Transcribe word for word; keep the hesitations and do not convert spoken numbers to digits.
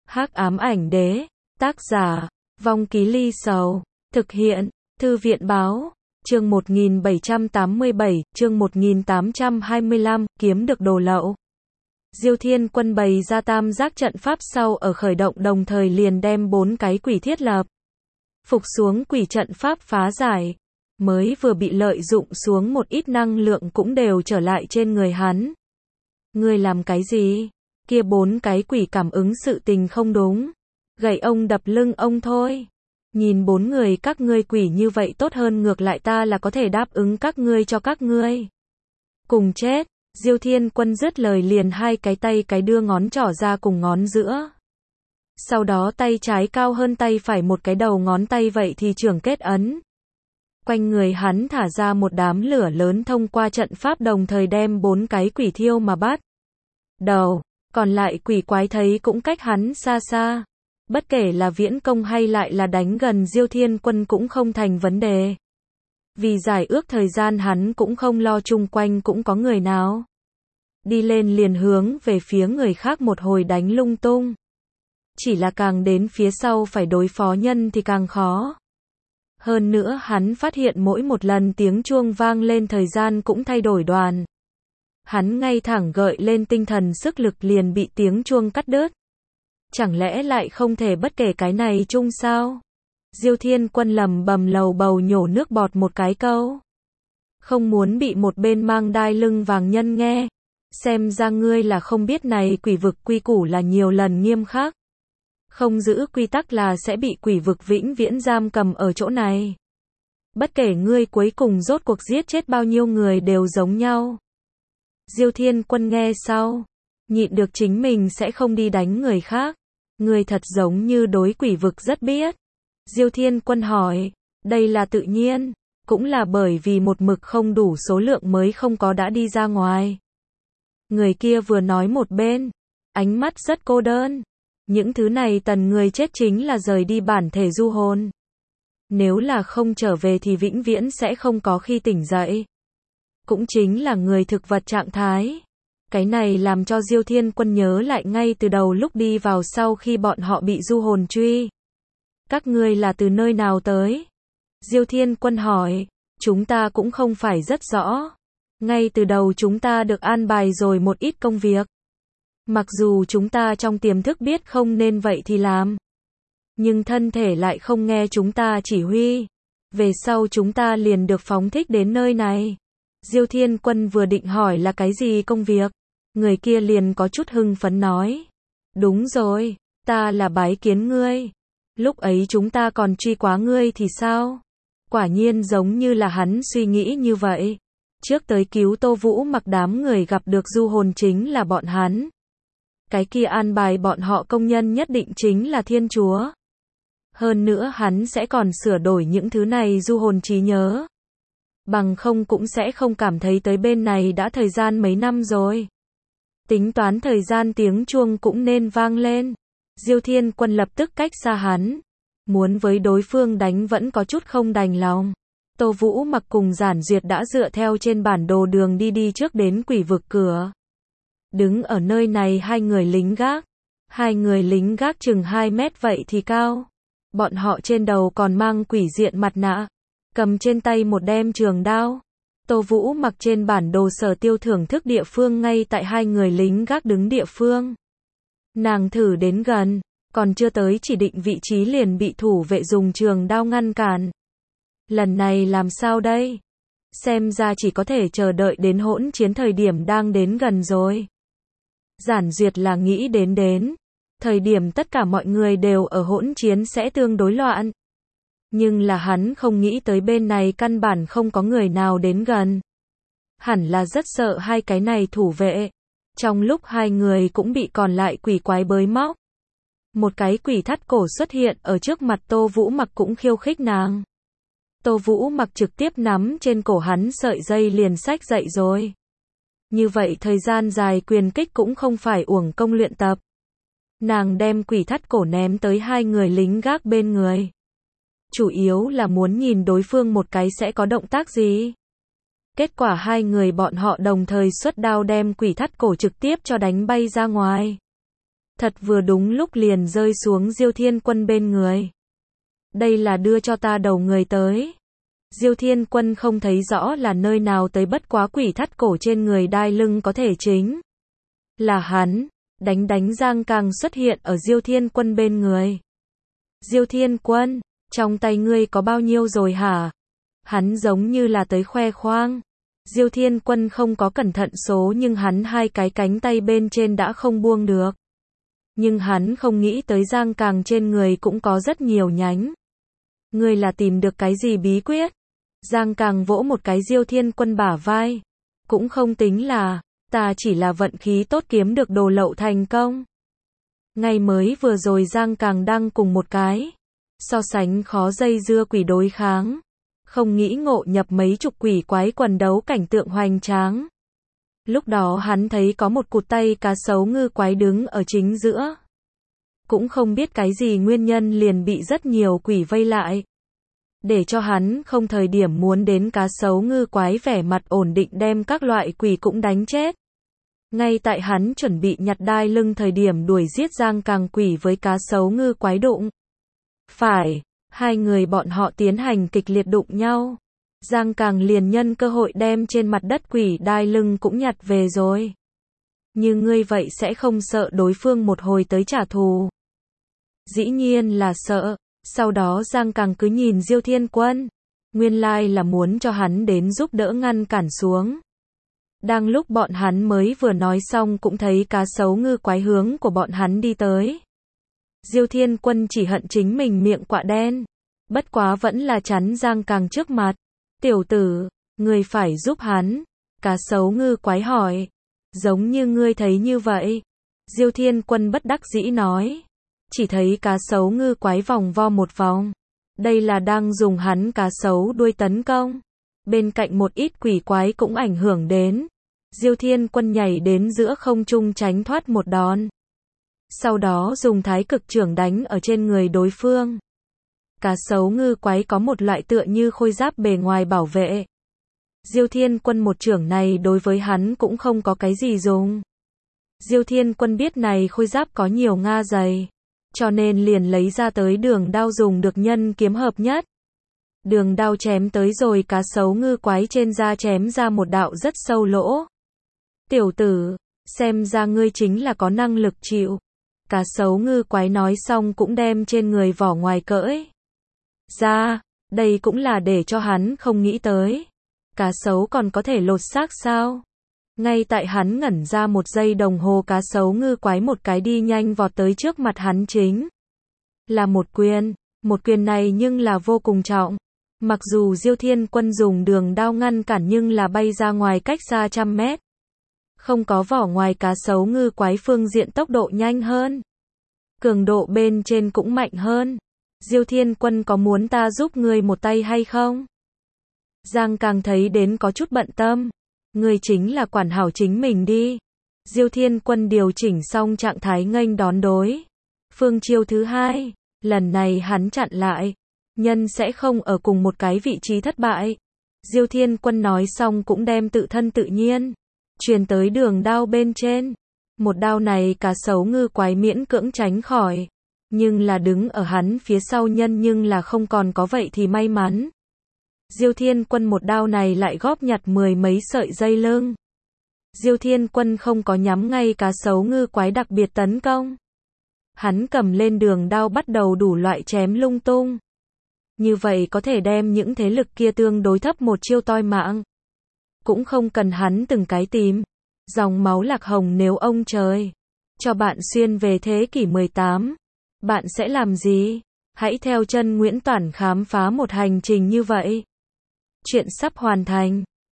Hắc ám ảnh đế, tác giả, Vong Ký Ly Sầu, thực hiện, Thư viện báo, chương một nghìn bảy trăm tám mươi bảy, chương một nghìn tám trăm hai mươi lăm, kiếm được đồ lậu. Diêu Thiên Quân bày ra tam giác trận pháp sau ở khởi động đồng thời liền đem bốn cái quỷ thiết lập. Phục xuống quỷ trận pháp phá giải. Mới vừa bị lợi dụng xuống một ít năng lượng cũng đều trở lại trên người hắn. Ngươi làm cái gì? Kia bốn cái quỷ cảm ứng sự tình không đúng. Gậy ông đập lưng ông thôi. Nhìn bốn người các ngươi quỷ như vậy tốt hơn ngược lại ta là có thể đáp ứng các ngươi cho các ngươi. Cùng chết. Diêu Thiên Quân dứt lời liền hai cái tay cái đưa ngón trỏ ra cùng ngón giữa. Sau đó tay trái cao hơn tay phải một cái đầu ngón tay vậy thì trưởng kết ấn. Quanh người hắn thả ra một đám lửa lớn thông qua trận pháp đồng thời đem bốn cái quỷ thiêu mà bắt. Đầu, còn lại quỷ quái thấy cũng cách hắn xa xa. Bất kể là viễn công hay lại là đánh gần Diêu Thiên Quân cũng không thành vấn đề. Vì giải ước thời gian hắn cũng không lo chung quanh cũng có người nào. Đi lên liền hướng về phía người khác một hồi đánh lung tung. Chỉ là càng đến phía sau phải đối phó nhân thì càng khó. Hơn nữa hắn phát hiện mỗi một lần tiếng chuông vang lên thời gian cũng thay đổi đoàn. Hắn ngay thẳng gợi lên tinh thần sức lực liền bị tiếng chuông cắt đứt. Chẳng lẽ lại không thể bất kể cái này chung sao? Diêu Thiên Quân lầm bầm lầu bầu nhổ nước bọt một cái câu. Không muốn bị một bên mang đai lưng vàng nhân nghe. Xem ra ngươi là không biết này quỷ vực quy củ là nhiều lần nghiêm khắc. Không giữ quy tắc là sẽ bị quỷ vực vĩnh viễn giam cầm ở chỗ này. Bất kể ngươi cuối cùng rốt cuộc giết chết bao nhiêu người đều giống nhau. Diêu Thiên Quân nghe sau. Nhịn được chính mình sẽ không đi đánh người khác. Ngươi thật giống như đối quỷ vực rất biết. Diêu Thiên Quân hỏi. Đây là tự nhiên. Cũng là bởi vì một mực không đủ số lượng mới không có đã đi ra ngoài. Người kia vừa nói một bên. Ánh mắt rất cô đơn. Những thứ này tần người chết chính là rời đi bản thể du hồn. Nếu là không trở về thì vĩnh viễn sẽ không có khi tỉnh dậy. Cũng chính là người thực vật trạng thái. Cái này làm cho Diêu Thiên Quân nhớ lại ngay từ đầu lúc đi vào sau khi bọn họ bị du hồn truy. Các ngươi là từ nơi nào tới? Diêu Thiên Quân hỏi. Chúng ta cũng không phải rất rõ. Ngay từ đầu chúng ta được an bài rồi một ít công việc. Mặc dù chúng ta trong tiềm thức biết không nên vậy thì làm. Nhưng thân thể lại không nghe chúng ta chỉ huy. Về sau chúng ta liền được phóng thích đến nơi này. Diêu Thiên Quân vừa định hỏi là cái gì công việc. Người kia liền có chút hưng phấn nói. Đúng rồi, ta là bái kiến ngươi. Lúc ấy chúng ta còn truy quá ngươi thì sao? Quả nhiên giống như là hắn suy nghĩ như vậy. Trước tới cứu Tô Vũ mặc đám người gặp được du hồn chính là bọn hắn. Cái kia an bài bọn họ công nhân nhất định chính là Thiên Chúa. Hơn nữa hắn sẽ còn sửa đổi những thứ này du hồn trí nhớ. Bằng không cũng sẽ không cảm thấy tới bên này đã thời gian mấy năm rồi. Tính toán thời gian tiếng chuông cũng nên vang lên. Diêu Thiên Quân lập tức cách xa hắn. Muốn với đối phương đánh vẫn có chút không đành lòng. Tô Vũ mặc cùng Giản Duyệt đã dựa theo trên bản đồ đường đi đi trước đến quỷ vực cửa. Đứng ở nơi này hai người lính gác. Hai người lính gác chừng hai mét vậy thì cao. Bọn họ trên đầu còn mang quỷ diện mặt nạ. Cầm trên tay một đem trường đao. Tô Vũ mặc trên bản đồ sở tiêu thưởng thức địa phương ngay tại hai người lính gác đứng địa phương. Nàng thử đến gần. Còn chưa tới chỉ định vị trí liền bị thủ vệ dùng trường đao ngăn cản. Lần này làm sao đây? Xem ra chỉ có thể chờ đợi đến hỗn chiến thời điểm đang đến gần rồi. Giản Duyệt là nghĩ đến đến. Thời điểm tất cả mọi người đều ở hỗn chiến sẽ tương đối loạn. Nhưng là hắn không nghĩ tới bên này căn bản không có người nào đến gần. Hẳn là rất sợ hai cái này thủ vệ. Trong lúc hai người cũng bị còn lại quỷ quái bới móc. Một cái quỷ thắt cổ xuất hiện ở trước mặt Tô Vũ mặc cũng khiêu khích nàng. Tô Vũ mặc trực tiếp nắm trên cổ hắn sợi dây liền xách dậy rồi. Như vậy thời gian dài quyền kích cũng không phải uổng công luyện tập. Nàng đem quỷ thắt cổ ném tới hai người lính gác bên người. Chủ yếu là muốn nhìn đối phương một cái sẽ có động tác gì. Kết quả hai người bọn họ đồng thời xuất đao đem quỷ thắt cổ trực tiếp cho đánh bay ra ngoài. Thật vừa đúng lúc liền rơi xuống Diêu Thiên Quân bên người. Đây là đưa cho ta đầu người tới. Diêu Thiên Quân không thấy rõ là nơi nào tới, bất quá quỷ thắt cổ trên người đai lưng có thể chính là hắn. Đánh đánh Giang Càng xuất hiện ở Diêu Thiên Quân bên người. Diêu Thiên Quân, trong tay ngươi có bao nhiêu rồi hả? Hắn giống như là tới khoe khoang. Diêu Thiên Quân không có cẩn thận số nhưng hắn hai cái cánh tay bên trên đã không buông được. Nhưng hắn không nghĩ tới Giang Càng trên người cũng có rất nhiều nhánh. Ngươi là tìm được cái gì bí quyết? Giang Càng vỗ một cái Diêu Thiên Quân bả vai. Cũng không tính là, ta chỉ là vận khí tốt kiếm được đồ lậu thành công. Ngày mới vừa rồi Giang Càng đang cùng một cái so sánh khó dây dưa quỷ đối kháng. Không nghĩ ngộ nhập mấy chục quỷ quái quần đấu cảnh tượng hoành tráng. Lúc đó hắn thấy có một cụt tay cá sấu ngư quái đứng ở chính giữa. Cũng không biết cái gì nguyên nhân liền bị rất nhiều quỷ vây lại. Để cho hắn không thời điểm muốn đến cá sấu ngư quái vẻ mặt ổn định đem các loại quỷ cũng đánh chết. Ngay tại hắn chuẩn bị nhặt đai lưng thời điểm đuổi giết Giang Càng quỷ với cá sấu ngư quái đụng. Phải, hai người bọn họ tiến hành kịch liệt đụng nhau. Giang Càng liền nhân cơ hội đem trên mặt đất quỷ đai lưng cũng nhặt về rồi. Như ngươi vậy sẽ không sợ đối phương một hồi tới trả thù? Dĩ nhiên là sợ. Sau đó Giang Càng cứ nhìn Diêu Thiên Quân. Nguyên lai là muốn cho hắn đến giúp đỡ ngăn cản xuống. Đang lúc bọn hắn mới vừa nói xong cũng thấy cá sấu ngư quái hướng của bọn hắn đi tới. Diêu Thiên Quân chỉ hận chính mình miệng quạ đen. Bất quá vẫn là chắn Giang Càng trước mặt. Tiểu tử, ngươi phải giúp hắn. Cá sấu ngư quái hỏi. Giống như ngươi thấy như vậy. Diêu Thiên Quân bất đắc dĩ nói. Chỉ thấy cá sấu ngư quái vòng vo một vòng. Đây là đang dùng hắn cá sấu đuôi tấn công. Bên cạnh một ít quỷ quái cũng ảnh hưởng đến. Diêu Thiên Quân nhảy đến giữa không trung tránh thoát một đòn. Sau đó dùng thái cực chưởng đánh ở trên người đối phương. Cá sấu ngư quái có một loại tựa như khôi giáp bề ngoài bảo vệ. Diêu Thiên Quân một chưởng này đối với hắn cũng không có cái gì dùng. Diêu Thiên Quân biết này khôi giáp có nhiều nga dày. Cho nên liền lấy ra tới đường đao dùng được nhân kiếm hợp nhất. Đường đao chém tới rồi cá sấu ngư quái trên da chém ra một đạo rất sâu lỗ. Tiểu tử, xem ra ngươi chính là có năng lực chịu. Cá sấu ngư quái nói xong cũng đem trên người vỏ ngoài cởi ra, đây cũng là để cho hắn không nghĩ tới. Cá sấu còn có thể lột xác sao? Ngay tại hắn ngẩn ra một giây đồng hồ cá sấu ngư quái một cái đi nhanh vọt tới trước mặt hắn chính là một quyền. Một quyền này nhưng là vô cùng trọng. Mặc dù Diêu Thiên Quân dùng đường đao ngăn cản nhưng là bay ra ngoài cách xa trăm mét. Không có vỏ ngoài cá sấu ngư quái phương diện tốc độ nhanh hơn. Cường độ bên trên cũng mạnh hơn. Diêu Thiên Quân có muốn ta giúp ngươi một tay hay không? Giang Càng thấy đến có chút bận tâm. Ngươi chính là quản hảo chính mình đi. Diêu Thiên Quân điều chỉnh xong trạng thái nghênh đón đối phương chiêu thứ hai. Lần này hắn chặn lại. Nhân sẽ không ở cùng một cái vị trí thất bại. Diêu Thiên Quân nói xong cũng đem tự thân tự nhiên truyền tới đường đao bên trên. Một đao này cá sấu ngư quái miễn cưỡng tránh khỏi. Nhưng là đứng ở hắn phía sau nhân nhưng là không còn có vậy thì may mắn. Diêu Thiên Quân một đao này lại góp nhặt mười mấy sợi dây lưng. Diêu Thiên Quân không có nhắm ngay cá sấu ngư quái đặc biệt tấn công. Hắn cầm lên đường đao bắt đầu đủ loại chém lung tung. Như vậy có thể đem những thế lực kia tương đối thấp một chiêu toi mạng. Cũng không cần hắn từng cái tìm. Dòng máu lạc hồng nếu ông trời cho bạn xuyên về thế kỷ mười tám, bạn sẽ làm gì? Hãy theo chân Nguyễn Toản khám phá một hành trình như vậy. Chuyện sắp hoàn thành.